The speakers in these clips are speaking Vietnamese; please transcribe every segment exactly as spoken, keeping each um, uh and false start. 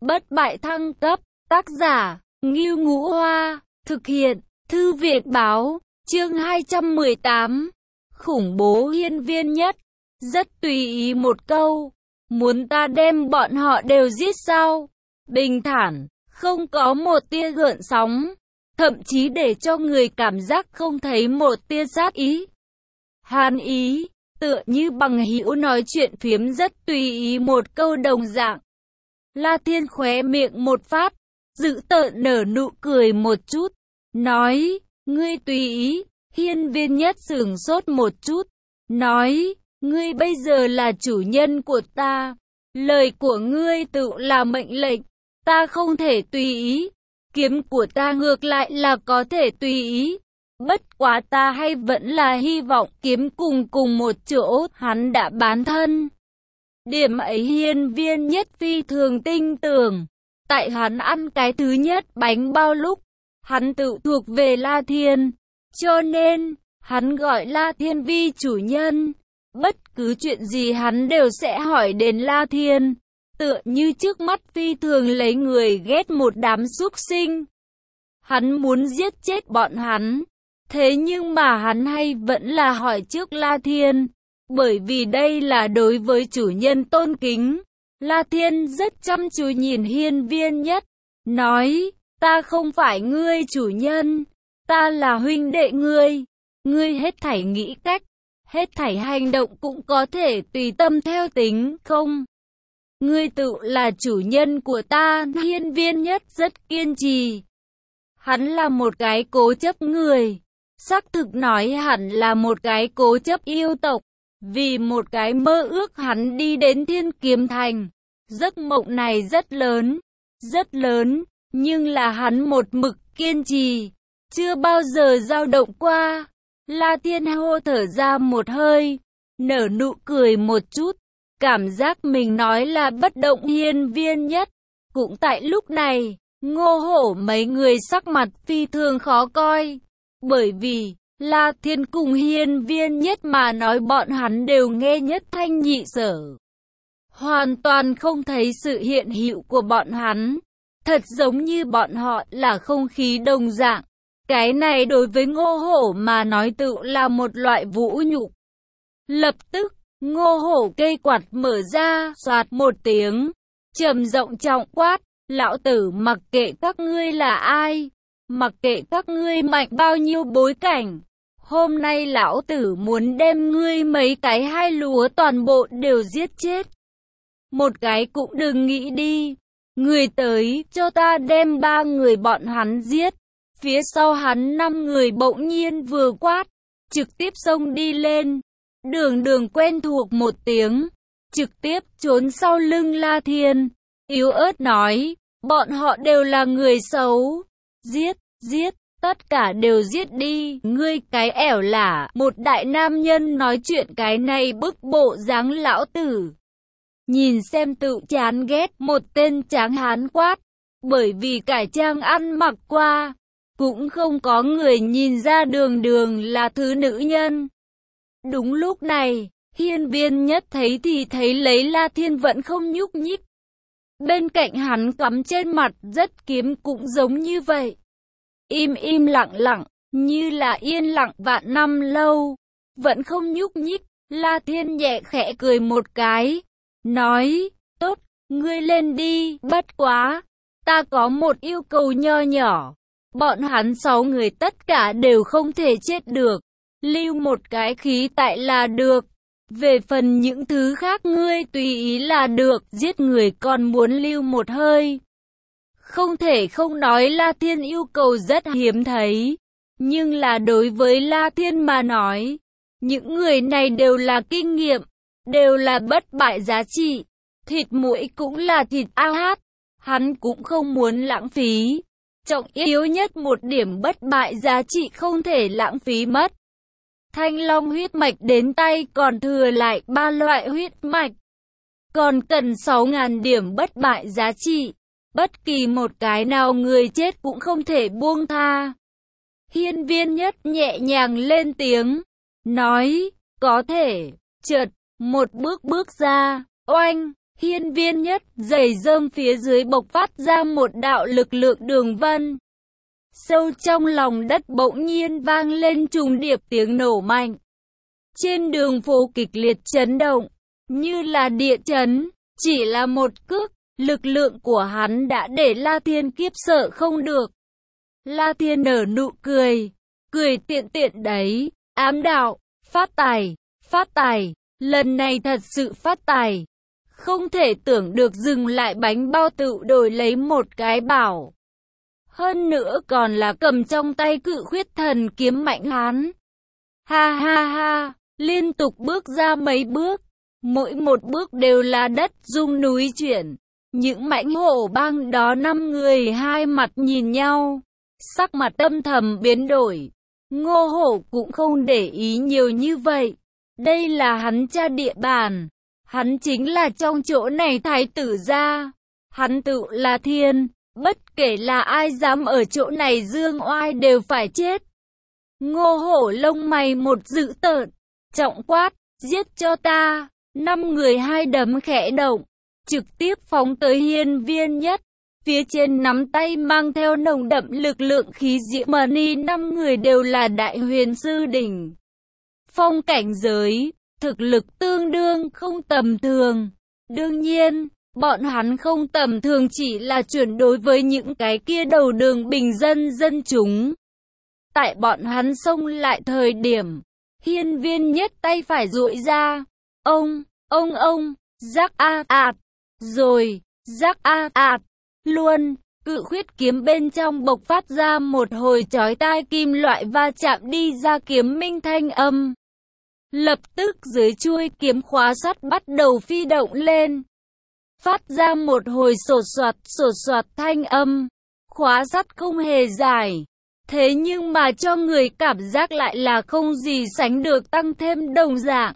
Bất bại thăng cấp, tác giả, Ngưu Ngũ Hoa, thực hiện, Thư viện Báo, chương hai trăm mười tám, khủng bố hiên viên nhất, rất tùy ý một câu, muốn ta đem bọn họ đều giết sao? Bình thản, không có một tia gợn sóng, thậm chí để cho người cảm giác không thấy một tia sát ý. Hàn ý, tựa như bằng hữu nói chuyện phiếm rất tùy ý một câu đồng dạng. La Thiên khóe miệng một phát, dữ tợn nở nụ cười một chút, nói, ngươi tùy ý. Hiên viên nhất sửng sốt một chút, nói, ngươi bây giờ là chủ nhân của ta, lời của ngươi tự là mệnh lệnh, ta không thể tùy ý, kiếm của ta ngược lại là có thể tùy ý. Bất quá ta hay vẫn là hy vọng kiếm cùng cùng một chỗ, hắn đã bán thân. Điểm ấy hiên viên nhất phi thường tinh tưởng, tại hắn ăn cái thứ nhất bánh bao lúc, hắn tự thuộc về La Thiên, cho nên, hắn gọi La Thiên vi chủ nhân, bất cứ chuyện gì hắn đều sẽ hỏi đến La Thiên, tựa như trước mắt phi thường lấy người ghét một đám súc sinh. Hắn muốn giết chết bọn hắn, thế nhưng mà hắn hay vẫn là hỏi trước La Thiên, bởi vì đây là đối với chủ nhân tôn kính. La Thiên rất chăm chú nhìn hiên viên nhất, nói, ta không phải ngươi chủ nhân, ta là huynh đệ ngươi, ngươi hết thảy nghĩ cách, hết thảy hành động cũng có thể tùy tâm theo tính, không? Ngươi tự là chủ nhân của ta. Hiên viên nhất rất kiên trì. Hắn là một cái cố chấp người, xác thực nói hẳn là một cái cố chấp yêu tộc. Vì một cái mơ ước hắn đi đến Thiên Kiếm Thành. Giấc mộng này rất lớn, rất lớn, nhưng là hắn một mực kiên trì, chưa bao giờ dao động qua. La Thiên hô thở ra một hơi, nở nụ cười một chút, cảm giác mình nói là bất động. Hiên viên nhất, cũng tại lúc này, Ngô Hổ mấy người sắc mặt phi thường khó coi, bởi vì La Thiên cùng hiên viên nhất mà nói bọn hắn đều nghe nhất thanh nhị sở. Hoàn toàn không thấy sự hiện hữu của bọn hắn, thật giống như bọn họ là không khí đồng dạng. Cái này đối với Ngô Hổ mà nói tự là một loại vũ nhục. Lập tức, Ngô Hổ cây quạt mở ra, xoạt một tiếng, trầm giọng trọng quát, lão tử mặc kệ các ngươi là ai, mặc kệ các ngươi mạnh bao nhiêu bối cảnh, hôm nay lão tử muốn đem ngươi mấy cái hai lúa toàn bộ đều giết chết. Một cái cũng đừng nghĩ đi, người tới cho ta đem ba người bọn hắn giết. Phía sau hắn năm người bỗng nhiên vừa quát, trực tiếp xông đi lên. Đường đường quen thuộc một tiếng, trực tiếp trốn sau lưng La Thiên, yếu ớt nói, bọn họ đều là người xấu. Giết, giết, tất cả đều giết đi, ngươi cái ẻo lả. Một đại nam nhân nói chuyện cái này bức bộ dáng lão tử. Nhìn xem tự chán ghét, một tên tráng hán quát, bởi vì cải trang ăn mặc qua. Cũng không có người nhìn ra đường đường là thứ nữ nhân. Đúng lúc này, hiên viên nhất thấy thì thấy lấy La Thiên vẫn không nhúc nhích. Bên cạnh hắn cắm trên mặt rất kiếm cũng giống như vậy. Im im lặng lặng, như là yên lặng vạn năm lâu. Vẫn không nhúc nhích, La Thiên nhẹ khẽ cười một cái. Nói, tốt, ngươi lên đi, bất quá. Ta có một yêu cầu nho nhỏ. Bọn hắn sáu người tất cả đều không thể chết được, lưu một cái khí tại là được. Về phần những thứ khác ngươi tùy ý là được, giết người còn muốn lưu một hơi. Không thể không nói La Thiên yêu cầu rất hiếm thấy, nhưng là đối với La Thiên mà nói, những người này đều là kinh nghiệm, đều là bất bại giá trị, thịt mũi cũng là thịt a hát, hắn cũng không muốn lãng phí. Trọng yếu nhất một điểm bất bại giá trị không thể lãng phí mất. Thanh long huyết mạch đến tay còn thừa lại ba loại huyết mạch. Còn cần sáu nghìn điểm bất bại giá trị. Bất kỳ một cái nào người chết cũng không thể buông tha. Hiên viên nhất nhẹ nhàng lên tiếng. Nói, có thể, chợt, một bước bước ra, oanh. hiên viên nhất, giày rơm phía dưới bộc phát ra một đạo lực lượng đường vân. Sâu trong lòng đất bỗng nhiên vang lên trùng điệp tiếng nổ mạnh. Trên đường phố kịch liệt chấn động, như là địa chấn, chỉ là một cước, lực lượng của hắn đã để La Thiên kiếp sợ không được. La Thiên nở nụ cười, cười tiện tiện đấy, ám đạo, phát tài, phát tài, lần này thật sự phát tài. Không thể tưởng được dừng lại bánh bao tự đổi lấy một cái bảo. Hơn nữa còn là cầm trong tay cự khuyết thần kiếm mạnh hán. Ha ha ha, liên tục bước ra mấy bước, mỗi một bước đều là đất rung núi chuyển. Những mãnh hổ bang đó năm người hai mặt nhìn nhau, sắc mặt âm thầm biến đổi. Ngô Hổ cũng không để ý nhiều như vậy. Đây là hắn cha địa bàn. Hắn chính là trong chỗ này thái tử gia. Hắn tự là thiên. Bất kể là ai dám ở chỗ này dương oai đều phải chết. Ngô Hổ lông mày một dữ tợn, trọng quát, giết cho ta. Năm người hai đấm khẽ động, trực tiếp phóng tới hiên viên nhất. Phía trên nắm tay mang theo nồng đậm lực lượng khí diễm ni, năm người đều là đại huyền sư đỉnh phong cảnh giới, thực lực tương đương không tầm thường. Đương nhiên, bọn hắn không tầm thường chỉ là chuyển đối với những cái kia đầu đường bình dân dân chúng. Tại bọn hắn xông lại thời điểm, hiên viên nhất tay phải duỗi ra, ông, ông ông, rắc a ạt, rồi, rắc a ạt, luôn, cự khuyết kiếm bên trong bộc phát ra một hồi chói tai kim loại va chạm đi ra kiếm minh thanh âm. Lập tức dưới chuôi kiếm khóa sắt bắt đầu phi động lên, phát ra một hồi sột soạt sột soạt thanh âm. Khóa sắt không hề dài, thế nhưng mà cho người cảm giác lại là không gì sánh được tăng thêm đồng dạng.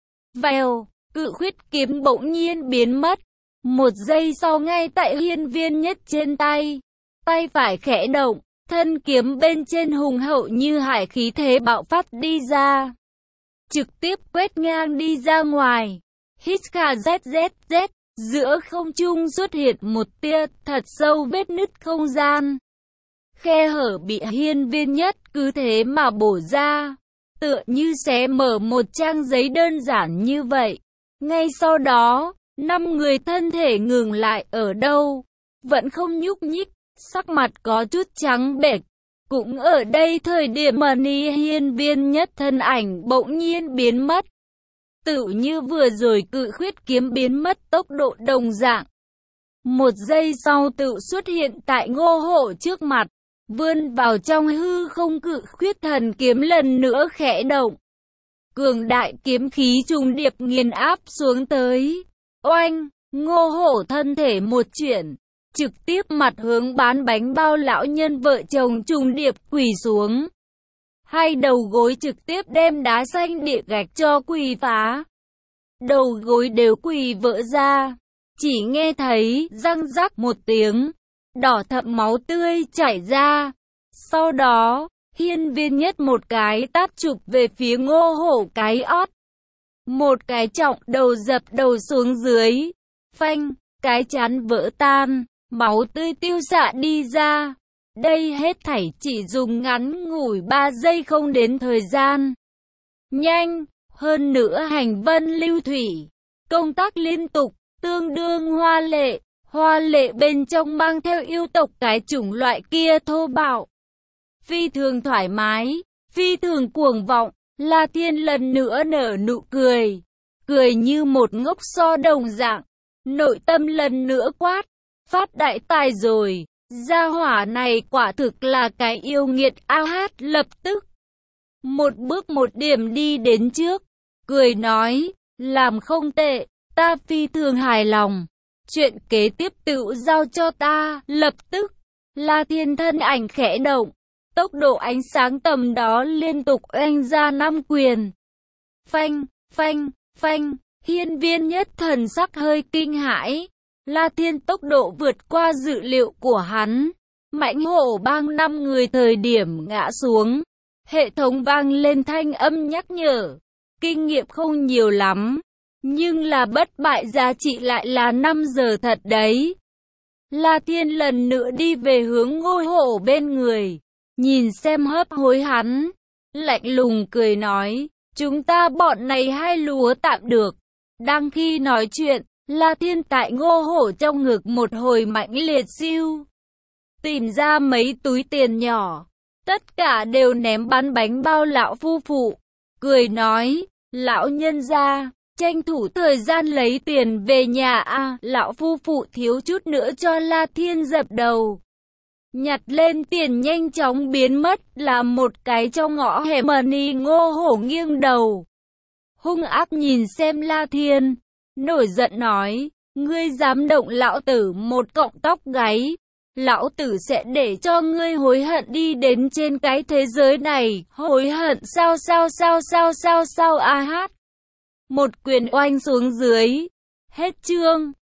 Vèo, cự khuyết kiếm bỗng nhiên biến mất. Một giây sau ngay tại hiên viên nhất trên tay, tay phải khẽ động, thân kiếm bên trên hùng hậu như hải khí thế bạo phát đi ra, trực tiếp quét ngang đi ra ngoài. Hít kha zét zét zét, giữa không trung xuất hiện một tia thật sâu vết nứt không gian. Khe hở bị hiên viên nhất cứ thế mà bổ ra, tựa như xé mở một trang giấy đơn giản như vậy. Ngay sau đó, năm người thân thể ngừng lại ở đâu, vẫn không nhúc nhích, sắc mặt có chút trắng bệch. Cũng ở đây thời điểm mà ni hiên viên nhất thân ảnh bỗng nhiên biến mất. Tự như vừa rồi cự khuyết kiếm biến mất tốc độ đồng dạng. Một giây sau tự xuất hiện tại Ngô Hổ trước mặt, vươn vào trong hư không, cự khuyết thần kiếm lần nữa khẽ động. Cường đại kiếm khí trùng điệp nghiền áp xuống tới. Oanh, Ngô Hổ thân thể một chuyển, trực tiếp mặt hướng bán bánh bao lão nhân vợ chồng trùng điệp quỳ xuống. Hai đầu gối trực tiếp đem đá xanh địa gạch cho quỳ phá. Đầu gối đều quỳ vỡ ra, chỉ nghe thấy răng rắc một tiếng, đỏ thẫm máu tươi chảy ra. Sau đó, hiên viên nhất một cái tát chụp về phía Ngô Hổ cái ót. Một cái trọng đầu dập đầu xuống dưới. Phanh, cái trán vỡ tan, máu tươi tiêu xạ đi ra. Đây hết thảy chỉ dùng ngắn ngủi ba giây không đến thời gian. Nhanh, hơn nữa hành vân lưu thủy. Công tác liên tục, tương đương hoa lệ. Hoa lệ bên trong mang theo yêu tộc cái chủng loại kia thô bạo. Phi thường thoải mái, phi thường cuồng vọng. La Thiên lần nữa nở nụ cười, cười như một ngốc so đồng dạng, nội tâm lần nữa quát, phát đại tài rồi, gia hỏa này quả thực là cái yêu nghiệt. A Hát lập tức, một bước một điểm đi đến trước, cười nói, làm không tệ, ta phi thường hài lòng, chuyện kế tiếp tự giao cho ta. Lập tức, La Thiên thân ảnh khẽ động. Tốc độ ánh sáng tầm đó liên tục oanh ra năm quyền. Phanh, phanh, phanh, hiên viên nhất thần sắc hơi kinh hãi. La Thiên tốc độ vượt qua dự liệu của hắn. Mãnh hổ bang năm người thời điểm ngã xuống. Hệ thống vang lên thanh âm nhắc nhở. Kinh nghiệm không nhiều lắm. Nhưng là bất bại giá trị lại là năm giờ thật đấy. La Thiên lần nữa đi về hướng Ngô Hổ bên người, nhìn xem hấp hối hắn, lạnh lùng cười nói, chúng ta bọn này hai lúa tạm được. Đang khi nói chuyện, La Thiên tại Ngô Hổ trong ngực một hồi mãnh liệt siêu, tìm ra mấy túi tiền nhỏ, tất cả đều ném bắn bánh bao lão phu phụ, cười nói, lão nhân gia, tranh thủ thời gian lấy tiền về nhà a. À, lão phu phụ thiếu chút nữa cho La Thiên dập đầu. Nhặt lên tiền nhanh chóng biến mất là một cái trong ngõ hẻm. Money Ngô Hổ nghiêng đầu, hung ác nhìn xem La Thiên, nổi giận nói, ngươi dám động lão tử một cọng tóc gáy, lão tử sẽ để cho ngươi hối hận đi đến trên cái thế giới này. Hối hận sao sao sao sao sao sao a hát. Một quyền oanh xuống dưới. Hết chương.